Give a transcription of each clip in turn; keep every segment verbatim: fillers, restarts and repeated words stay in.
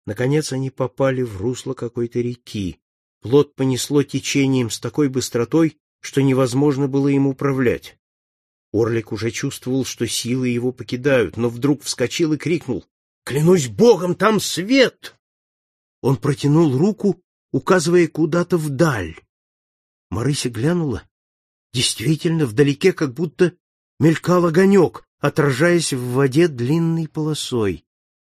Наконец они попали в русло какой-то реки. Плот понесло течением с такой быстротой, что невозможно было им управлять. Орлик уже чувствовал, что силы его покидают, но вдруг вскочил и крикнул: «Клянусь Богом, там свет!» Он протянул руку, указывая куда-то вдаль. Марыся глянула. Действительно, вдалеке как будто мелькал огонек, отражаясь в воде длинной полосой.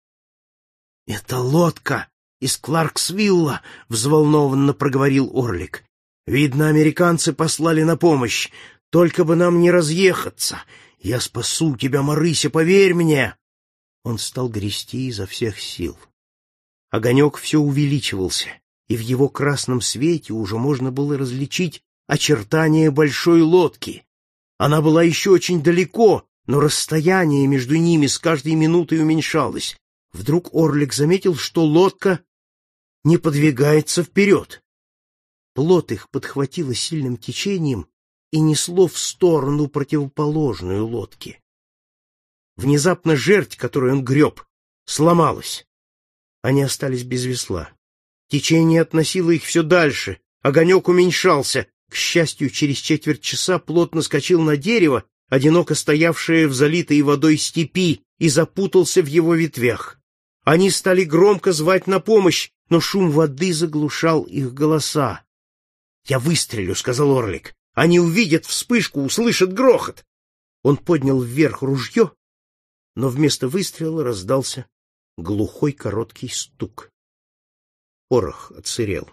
— Это лодка из Кларксвилла, — взволнованно проговорил Орлик. — Видно, американцы послали на помощь. Только бы нам не разъехаться. Я спасу тебя, Марыся, поверь мне. Он стал грести изо всех сил. Огонек все увеличивался, и в его красном свете уже можно было различить очертания большой лодки. Она была еще очень далеко, но расстояние между ними с каждой минутой уменьшалось. Вдруг Орлик заметил, что лодка не подвигается вперед. Плот их подхватило сильным течением и несло в сторону противоположную лодке. Внезапно жердь, которую он греб, сломалась. Они остались без весла. Течение относило их все дальше, огонек уменьшался. К счастью, через четверть часа плот наскочил на дерево, одиноко стоявшее в залитой водой степи, и запутался в его ветвях. Они стали громко звать на помощь, но шум воды заглушал их голоса. — Я выстрелю, — сказал Орлик. — Они увидят вспышку, услышат грохот. Он поднял вверх ружье, но вместо выстрела раздался глухой короткий стук. Порох отсырел.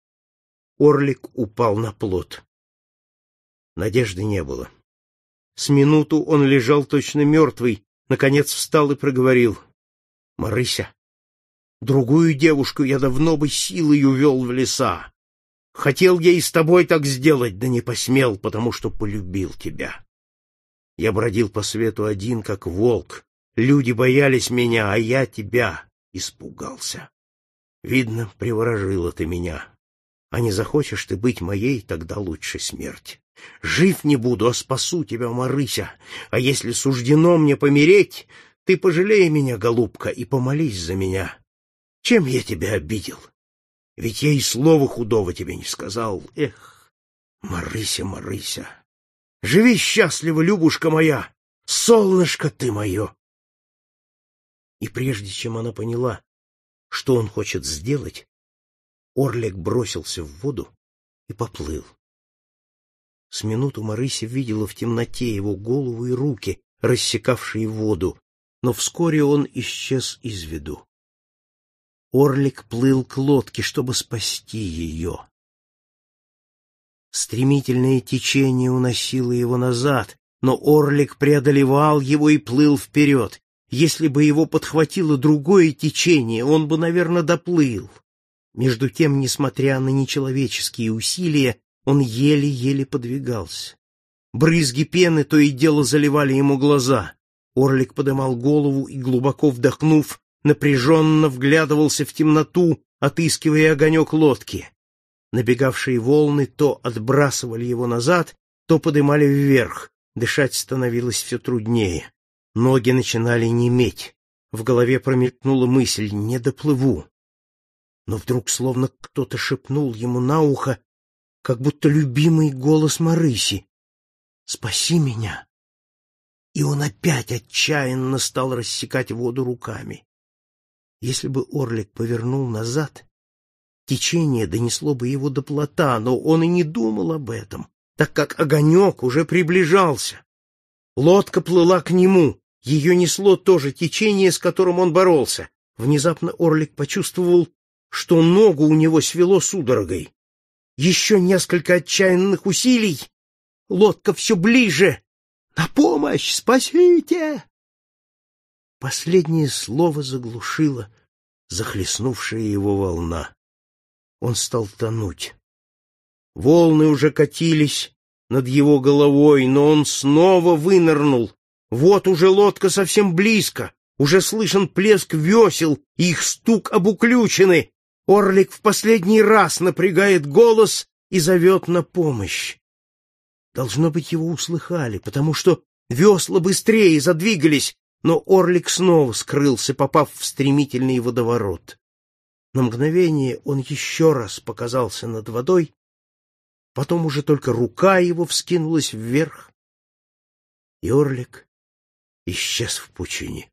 Орлик упал на плот. Надежды не было. С минуту он лежал точно мертвый, наконец встал и проговорил: — Марыся, другую девушку я давно бы силой увел в леса. Хотел я и с тобой так сделать, да не посмел, потому что полюбил тебя. Я бродил по свету один, как волк. Люди боялись меня, а я тебя испугался. Видно, приворожила ты меня. А не захочешь ты быть моей, тогда лучше смерть. Жив не буду, а спасу тебя, Марыся. А если суждено мне помереть, ты пожалей меня, голубка, и помолись за меня. Чем я тебя обидел? Ведь я и слова худого тебе не сказал. Эх, Марыся, Марыся, живи счастливо, Любушка моя, солнышко ты мое. И прежде чем она поняла, что он хочет сделать, Орлик бросился в воду и поплыл. С минуту Марыся видела в темноте его голову и руки, рассекавшие воду, но вскоре он исчез из виду. Орлик плыл к лодке, чтобы спасти ее. Стремительное течение уносило его назад, но Орлик преодолевал его и плыл вперед. Если бы его подхватило другое течение, он бы, наверное, доплыл. Между тем, несмотря на нечеловеческие усилия, он еле-еле подвигался. Брызги пены то и дело заливали ему глаза. Орлик подымал голову и, глубоко вдохнув, напряженно вглядывался в темноту, отыскивая огонек лодки. Набегавшие волны то отбрасывали его назад, то подымали вверх. Дышать становилось все труднее. Ноги начинали неметь. В голове промелькнула мысль: не доплыву. Но вдруг словно кто-то шепнул ему на ухо, как будто любимый голос Марыси: «Спаси меня!» И он опять отчаянно стал рассекать воду руками. Если бы Орлик повернул назад, течение донесло бы его до плота, но он и не думал об этом, так как огонек уже приближался. Лодка плыла к нему, ее несло то же течение, с которым он боролся. Внезапно Орлик почувствовал, что ногу у него свело судорогой. Еще несколько отчаянных усилий. Лодка все ближе. «На помощь! Спасите!» Последнее слово заглушило захлестнувшая его волна. Он стал тонуть. Волны уже катились над его головой, но он снова вынырнул. Вот уже лодка совсем близко, уже слышен плеск весел и их стук об уключины. Орлик в последний раз напрягает голос и зовет на помощь. Должно быть, его услыхали, потому что весла быстрее задвигались, но Орлик снова скрылся, попав в стремительный водоворот. На мгновение он еще раз показался над водой, потом уже только рука его вскинулась вверх, и орлик исчез в пучине.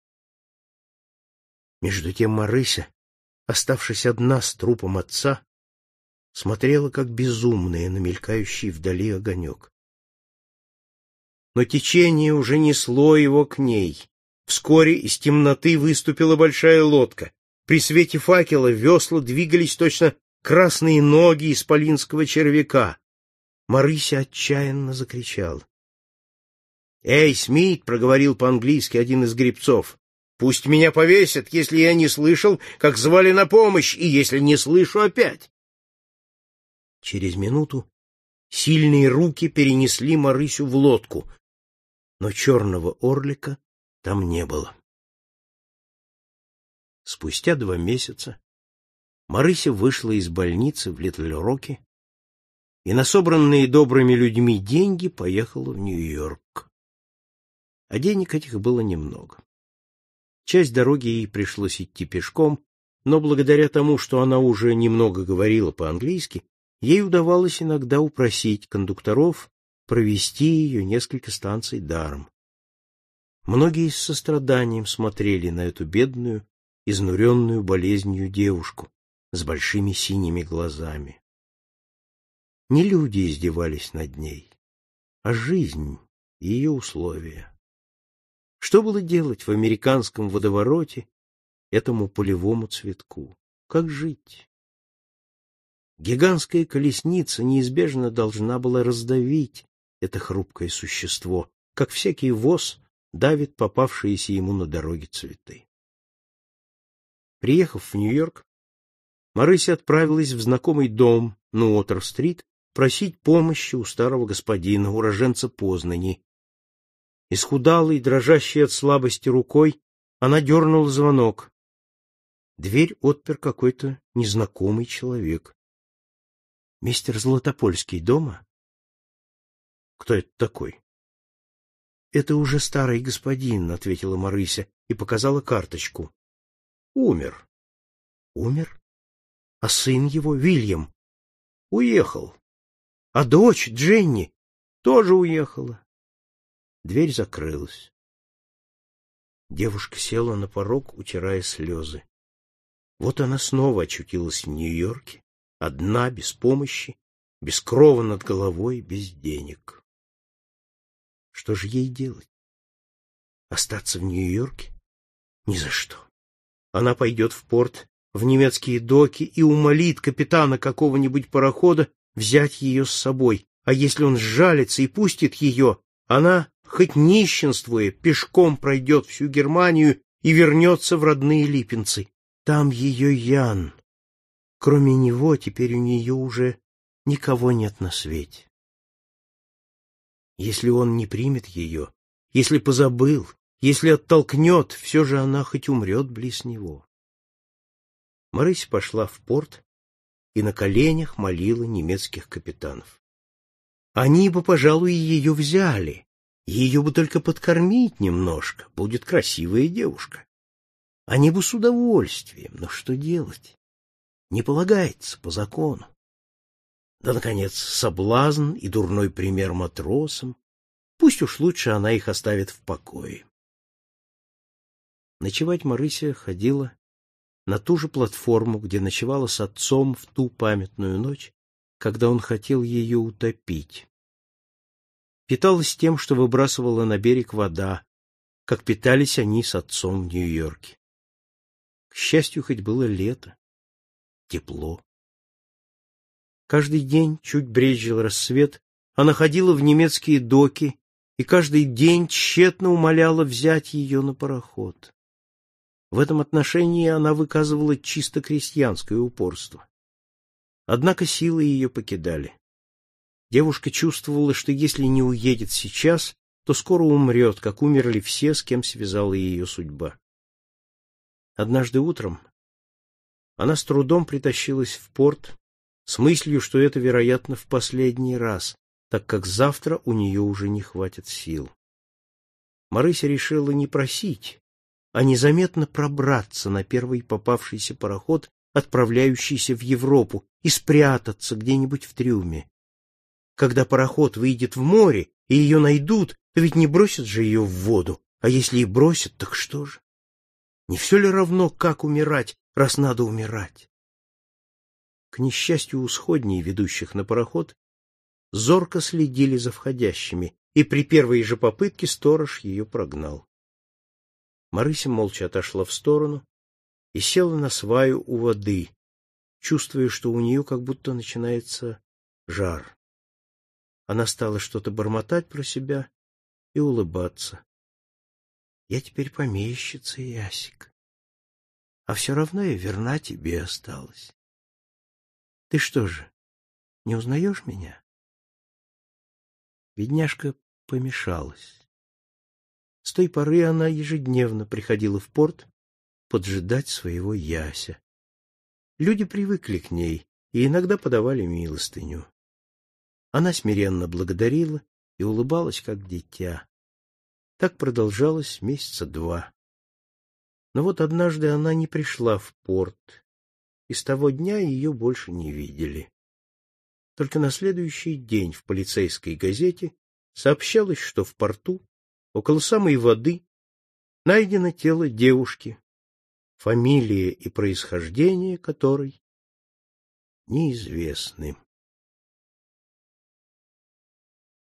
Между тем Марыся, оставшись одна с трупом отца, смотрела как безумная на мелькающий вдали огонек. Но течение уже несло его к ней. Вскоре из темноты выступила большая лодка. При свете факела весла двигались точно красные ноги исполинского червяка. Марыся отчаянно закричала. «Эй, Смит!» — проговорил по-английски один из гребцов. «Пусть меня повесят, если я не слышал, как звали на помощь, и если не слышу опять!» Через минуту сильные руки перенесли Марысю в лодку, но черного орлика там не было. Спустя два месяца Марыся вышла из больницы в Литл-Роке и на собранные добрыми людьми деньги поехала в Нью-Йорк. А денег этих было немного. Часть дороги ей пришлось идти пешком, но благодаря тому, что она уже немного говорила по-английски, ей удавалось иногда упросить кондукторов провести ее несколько станций даром. Многие с состраданием смотрели на эту бедную, изнуренную болезнью девушку с большими синими глазами. Не люди издевались над ней, а жизнь и ее условия. Что было делать в американском водовороте этому полевому цветку? Как жить? Гигантская колесница неизбежно должна была раздавить это хрупкое существо, как всякий воз давит попавшиеся ему на дороге цветы. Приехав в Нью-Йорк, Марыся отправилась в знакомый дом на Уотер-стрит просить помощи у старого господина, уроженца Познани. Исхудалой, дрожащей от слабости рукой, она дернула звонок. Дверь отпер какой-то незнакомый человек. — Мистер Златопольский дома? — Кто это такой? — Это уже старый господин, — ответила Марыся и показала карточку. — Умер. — Умер? А сын его, Вильям? — Уехал. — А дочь, Дженни, тоже уехала. Дверь закрылась. Девушка села на порог, утирая слезы. Вот она снова очутилась в Нью-Йорке, одна, без помощи, без крова над головой, без денег. Что же ей делать? Остаться в Нью-Йорке? Ни за что. Она пойдет в порт, в немецкие доки и умолит капитана какого-нибудь парохода взять ее с собой, а если он сжалится и пустит ее, она, хоть нищенствуя, пешком пройдет всю Германию и вернется в родные Липинцы. Там ее Ян. Кроме него теперь у нее уже никого нет на свете. Если он не примет ее, если позабыл, если оттолкнет, все же она хоть умрет близ него. Марыся пошла в порт и на коленях молила немецких капитанов. Они бы, пожалуй, ее взяли, ее бы только подкормить немножко, будет красивая девушка. Они бы с удовольствием, но что делать? Не полагается по закону. Да, наконец, соблазн и дурной пример матросам. Пусть уж лучше она их оставит в покое. Ночевать Марыся ходила на ту же платформу, где ночевала с отцом в ту памятную ночь, когда он хотел ее утопить. Питалась тем, что выбрасывала на берег вода, как питались они с отцом в Нью-Йорке. К счастью, хоть было лето, тепло. Каждый день, чуть брезжил рассвет, она ходила в немецкие доки и каждый день тщетно умоляла взять ее на пароход. В этом отношении она выказывала чисто крестьянское упорство. Однако силы ее покидали. Девушка чувствовала, что если не уедет сейчас, то скоро умрет, как умерли все, с кем связала ее судьба. Однажды утром она с трудом притащилась в порт с мыслью, что это, вероятно, в последний раз, так как завтра у нее уже не хватит сил. Марыся решила не просить, а незаметно пробраться на первый попавшийся пароход отправляющийся в Европу, и спрятаться где-нибудь в трюме. Когда пароход выйдет в море, и ее найдут, то ведь не бросят же ее в воду, а если и бросят, так что же? Не все ли равно, как умирать, раз надо умирать? К несчастью, у сходней, ведущих на пароход, зорко следили за входящими, и при первой же попытке сторож ее прогнал. Марыся молча отошла в сторону и села на сваю у воды, чувствуя, что у нее как будто начинается жар. Она стала что-то бормотать про себя и улыбаться. Я теперь помещица, Ясик, а все равно я верна тебе осталась. Ты что же, не узнаешь меня? Бедняжка помешалась. С той поры она ежедневно приходила в порт поджидать своего Яся. Люди привыкли к ней и иногда подавали милостыню. Она смиренно благодарила и улыбалась, как дитя. Так продолжалось месяца два. Но вот однажды она не пришла в порт, и с того дня ее больше не видели. Только на следующий день в полицейской газете сообщалось, что в порту, около самой воды, найдено тело девушки, фамилия и происхождение которой неизвестны.